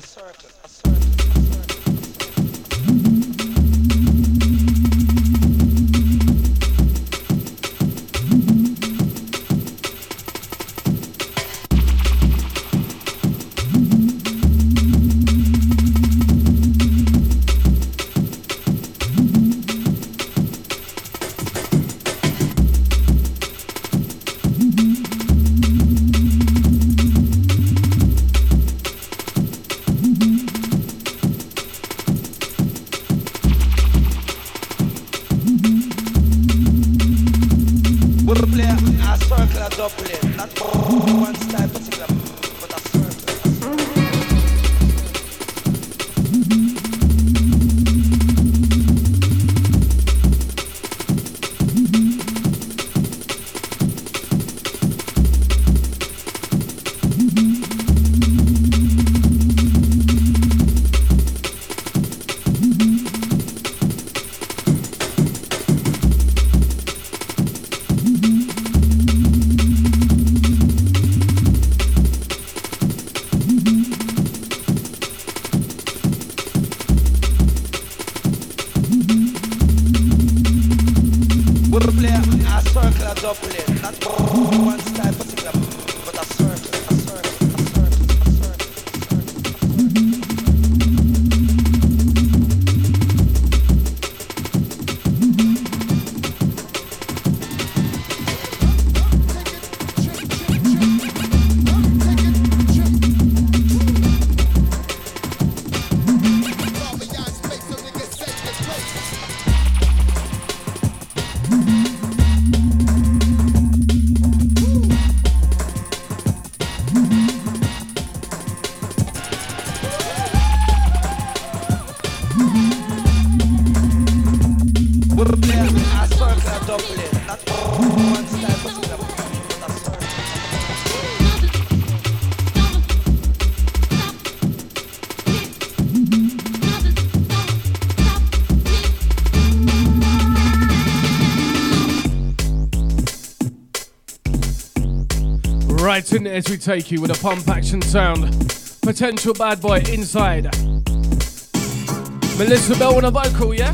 Right in there as we take you with a pump action sound. Potential bad boy inside. Melissa Bell on a vocal, yeah?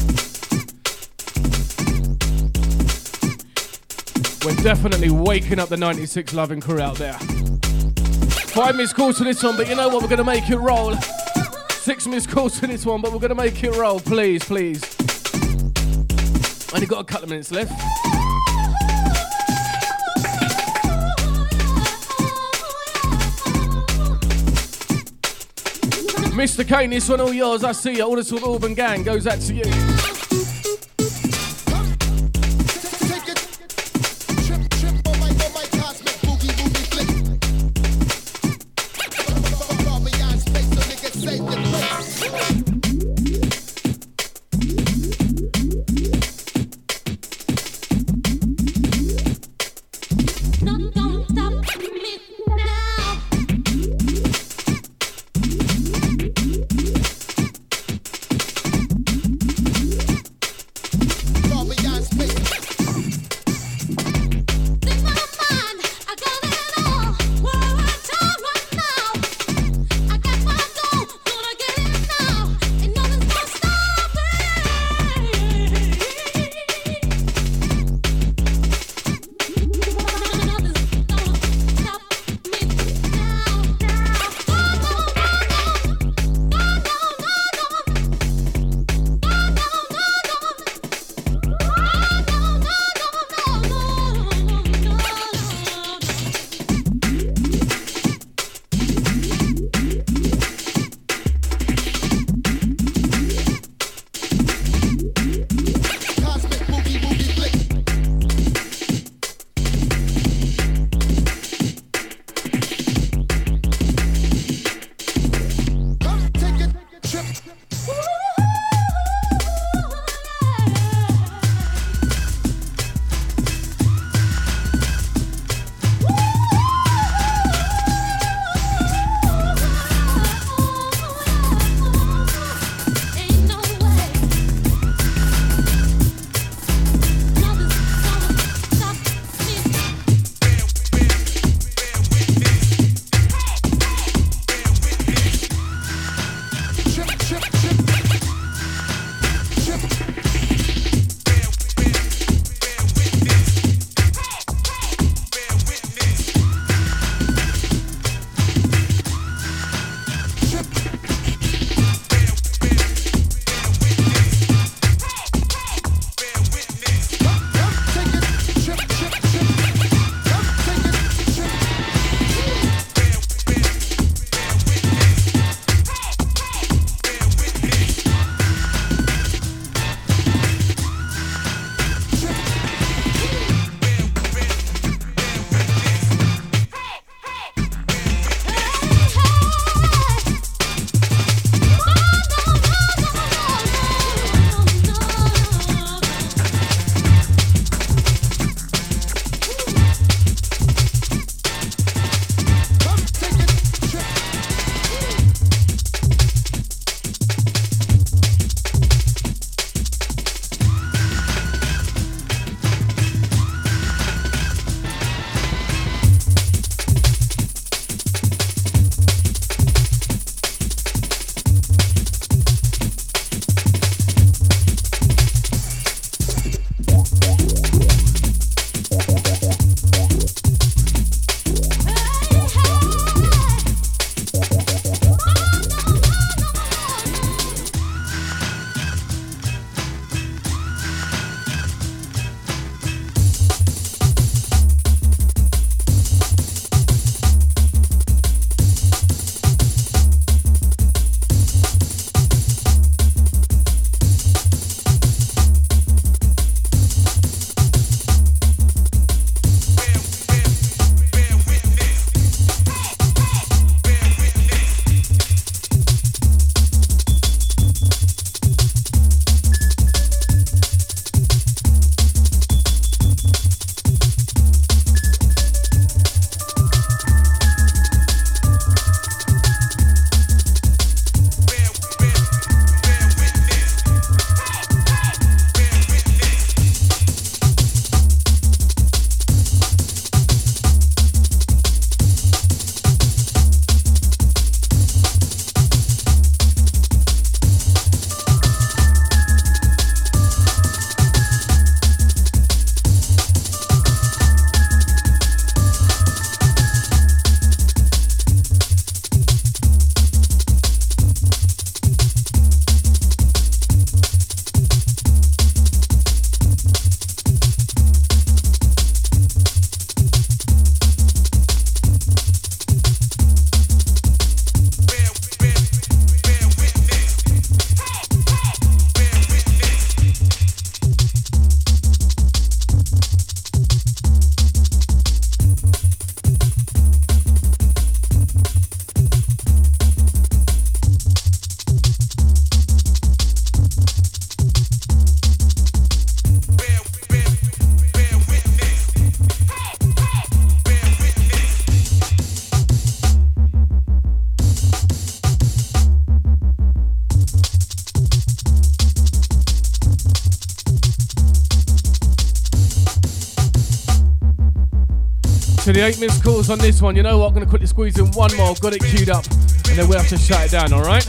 We're definitely waking up the 96 loving crew out there. 5 missed calls to this one, but you know what? We're going to make it roll. 6 missed calls to this one, but we're going to make it roll. Please, please. Only got a couple of minutes left. Mr. Kane, this one all yours. I see you. All the sort of Auburn gang goes out to you. To the 8 missed calls on this one, you know what? I'm going to quickly squeeze in one more. Got it queued up, and then we'll have to shut it down, alright?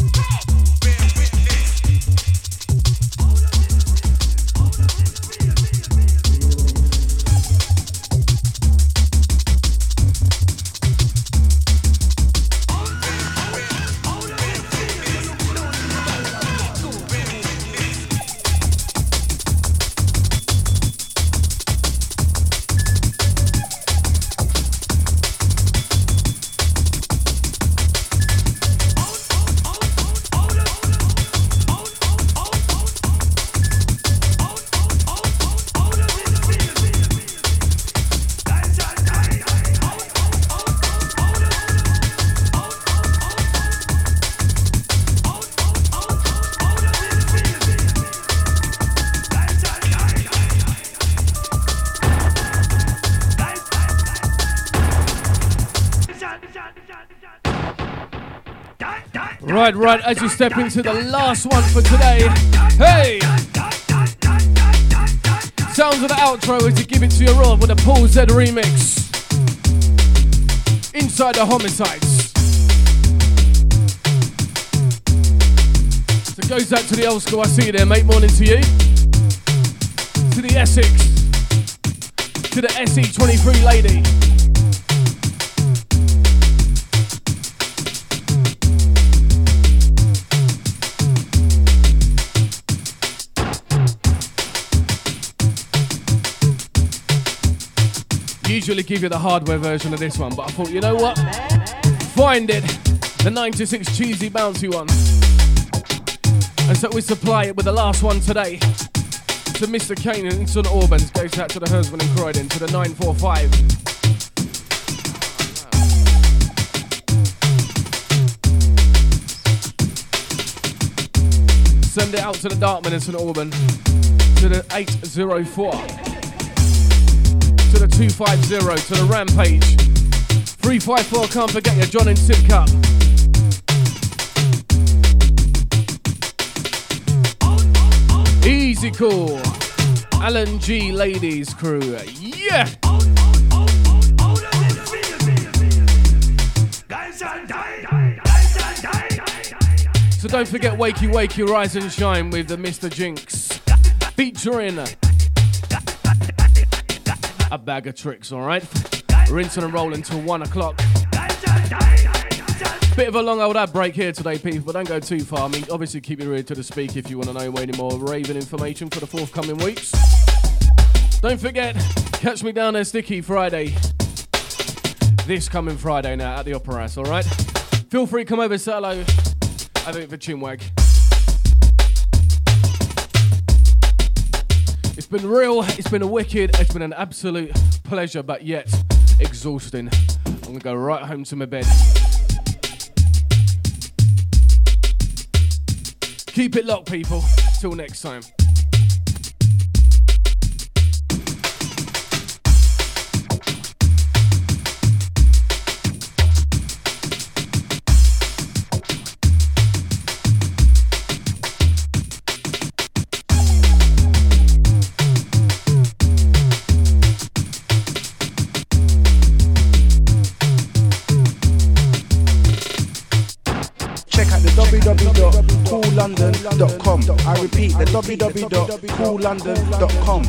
Right, as you step into the last one for today. Hey! Sounds of the outro as you give it to your rod with a Paul Z remix. Inside the Homicides. So it goes out to the old school, I see you there, mate. Morning to you. To the Essex. To the SE23 lady. Usually give you the hardware version of this one, but I thought, you know what? Find it. The 96 cheesy bouncy one. And so we supply it with the last one today. To Mr. Kane in St Albans. Goes out to the husband in Croydon. To the 945. Send it out to the Dartman in St Albans. To the 804. To the 250, to the Rampage. 354, can't forget your John and Sidcup. Easy Cool. Alan G Ladies Crew. Yeah! So don't forget Wakey Wakey Rise and Shine with the Mr. Jinx. Featuring a bag of tricks, alright? Rinsing and rolling till 1 o'clock. Bit of a long old ad break here today, people, but don't go too far. I mean, obviously keep your ear to the speak if you want to know any more raving information for the forthcoming weeks. Don't forget, catch me down there, Sticky Friday. This coming Friday now at the Opera House, alright? Feel free to come over, say hello. Have a bit of a chinwag. It's been real, it's been a wicked, it's been an absolute pleasure, but yet exhausting. I'm gonna go right home to my bed. Keep it locked, people. Till next time. www.coollondon.com. I repeat, the www.coollondon.com.